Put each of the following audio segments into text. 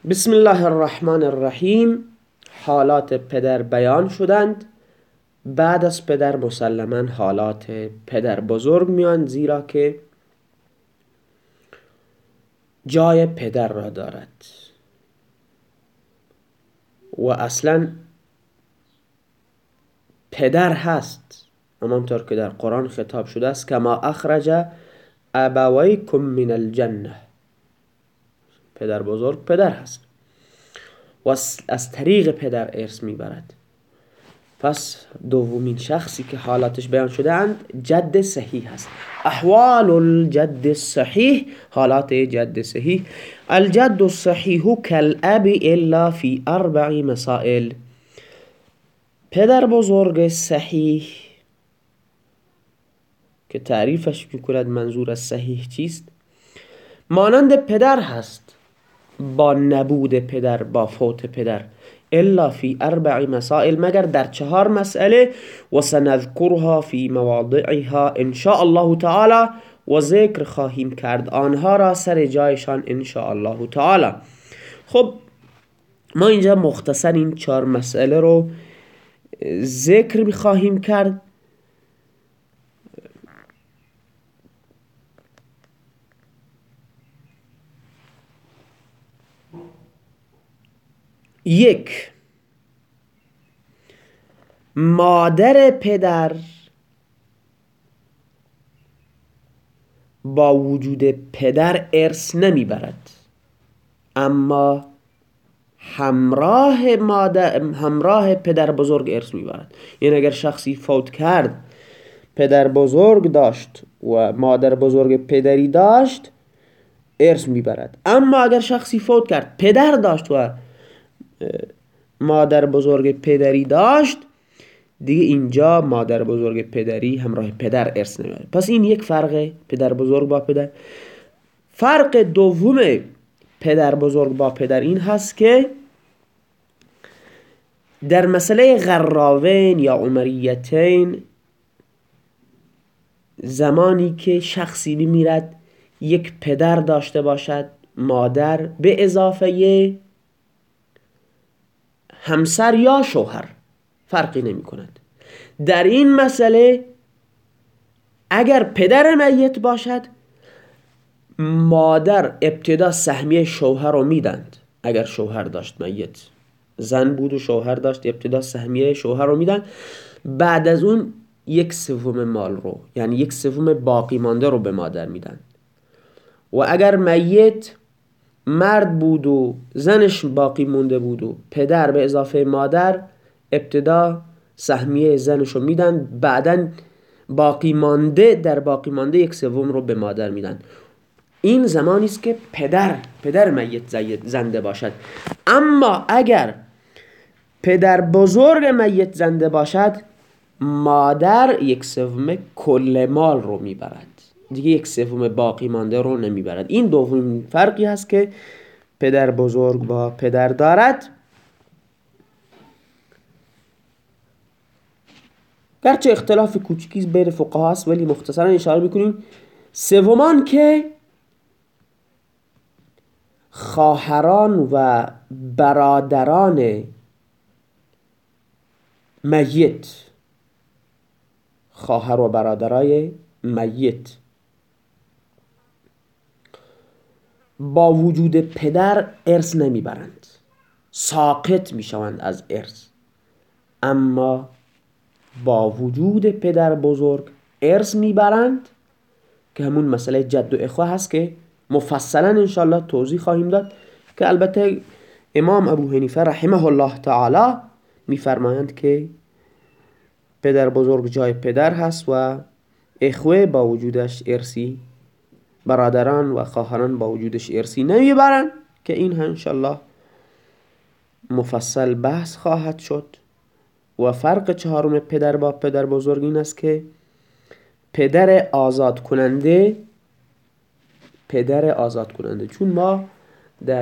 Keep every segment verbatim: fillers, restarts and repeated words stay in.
بسم الله الرحمن الرحیم. حالات پدر بیان شدند. بعد از پدر مسلما حالات پدر بزرگ میان، زیرا که جای پدر را دارد و اصلا پدر هست، همانطور که در قرآن خطاب شده است کما اخرج ابویکم من الجنه. پدر بزرگ پدر هست و از طریق پدر ارث میبرد. پس دومین شخصی که حالاتش بیان شده اند جد صحیح هست. احوال الجد صحیح، حالات جد صحیح. الجد الصحیح کالاب الا فی اربع مسائل. پدر بزرگ صحیح که تعریفش میکند منظور از صحیح چیست، مانند پدر هست با نبود پدر، با فوت پدر، الا فی اربع مسائل، مگر در چهار مسئله، و سنذکرها فی مواضعها ان شاء الله تعالی، و ذکر خواهیم کرد آنها را سر جایشان ان شاء الله تعالی. خب ما اینجا مختصر این چهار مسئله رو ذکر میخواهیم کرد. یک، مادر پدر با وجود پدر ارث نمیبرد، اما همراه مادر همراه پدر بزرگ ارث میبرد. یعنی اگر شخصی فوت کرد، پدر بزرگ داشت و مادر بزرگ پدری داشت، ارث میبرد. اما اگر شخصی فوت کرد، پدر داشت و مادر بزرگ پدری داشت، دیگه اینجا مادر بزرگ پدری همراه پدر ارث نمیبره. پس این یک فرق پدر بزرگ با پدر. فرق دوم پدر بزرگ با پدر این هست که در مسئله غراوین یا عمریتین، زمانی که شخصی میمیرد یک پدر داشته باشد، مادر به اضافه همسر یا شوهر، فرقی نمی کند. در این مسئله اگر پدر میت باشد، مادر ابتدا سهمیه شوهر رو میدند. اگر شوهر داشت، میت زن بود و شوهر داشت، ابتدا سهمیه شوهر رو میدن، بعد از اون یک سوم مال رو، یعنی یک سوم باقی مانده رو به مادر میدن. و اگر میت مرد بود و زنش باقی مونده بود و پدر به اضافه مادر ابتدا سهمیه زنش رو میدن، بعدن باقی مانده در باقی مانده یک سوم رو به مادر میدن. این زمانی است که پدر پدر میت زنده باشد. اما اگر پدر بزرگ میت زنده باشد، مادر یک سوم کل مال رو میبرد، دیگه یک سوم باقی مانده رو نمیبرد. این دومین فرقی هست که پدر بزرگ با پدر دارد. گرچه اختلاف کوچکی بین فقها هست، ولی مختصرا اشاره میکنیم. سومان که خواهران و برادران میت، خواهر و برادرای میت با وجود پدر ارث نمیبرند، ساقط میشوند از ارث. اما با وجود پدر بزرگ ارث میبرند، که همون مسئله جد و اخوه هست که مفصلا انشاءالله توضیح خواهیم داد، که البته امام ابو حنیفه رحمه الله تعالی میفرمایند که پدر بزرگ جای پدر هست و اخوه با وجودش ارثی، برادران و خواهران با وجودش ارثی نمیبرن، که این هم انشاءالله مفصل بحث خواهد شد. و فرق چهارم پدر با پدر بزرگ این است که پدر آزاد کننده پدر آزاد کننده چون ما در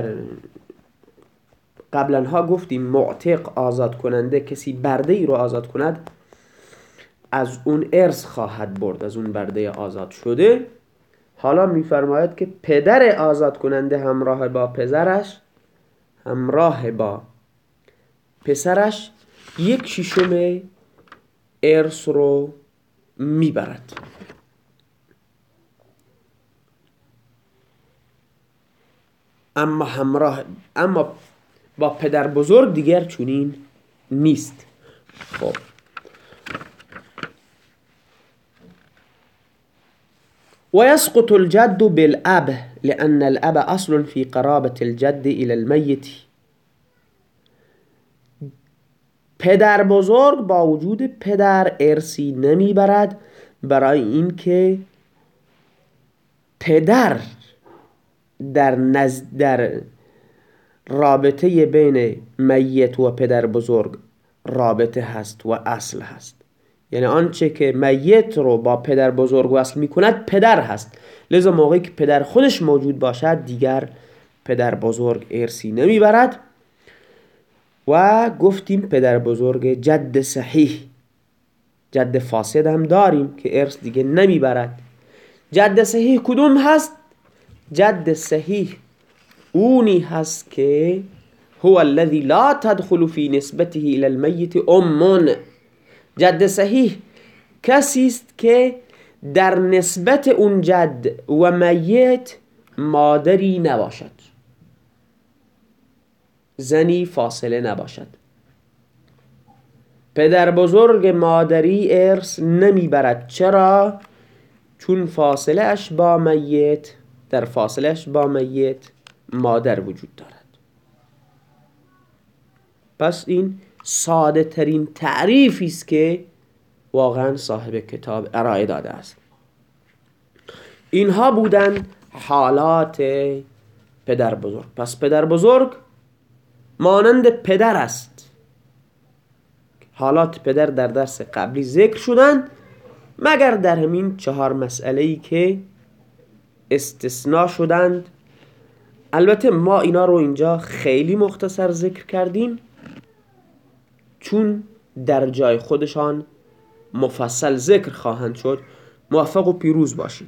قبلا ها گفتیم معتق آزاد کننده، کسی برده ای رو آزاد کند، از اون ارث خواهد برد، از اون برده آزاد شده. حالا میفرماید که پدر آزاد کننده همراه با پدرش همراه با پسرش یک ششم ارث رو میبرد. اما همراه اما با پدر بزرگ دیگر چنین نیست. خب ويسقط الجد بالأب لأن الأب أصل في قرابة الجد إلى الميت. پدر بزرگ با وجود پدر ارثی نمیبرد، برای اینکه پدر در نزد در رابطه بین میت و پدر بزرگ رابطه هست و اصل هست. یعنی آنچه که میت رو با پدر بزرگ وصل می کند پدر هست، لذا موقعی که پدر خودش موجود باشد دیگر پدر بزرگ ارثی نمی برد. و گفتیم پدر بزرگ جد صحیح، جد فاسد هم داریم که ارث دیگه نمی برد. جد صحیح کدوم هست؟ جد صحیح اونی هست که هو الذي لا تدخل في نسبته الى المیت ام. جد صحیح کسی است که در نسبت اون جد و میت مادری نباشد، زنی فاصله نباشد. پدر بزرگ مادری ارث نمیبرد. چرا؟ چون فاصله اش با میت در فاصله اش با میت مادر وجود دارد. پس این ساده ترین تعریفی است که واقعا صاحب کتاب ارائه داده است. اینها بودن حالات پدر بزرگ. پس پدر بزرگ مانند پدر است. حالات پدر در درس قبلی ذکر شدند، مگر در همین چهار مسئله‌ای که استثناء شدند. البته ما اینا رو اینجا خیلی مختصر ذکر کردیم چون در جای خودشان مفصل ذکر خواهند شد. موفق و پیروز باشید.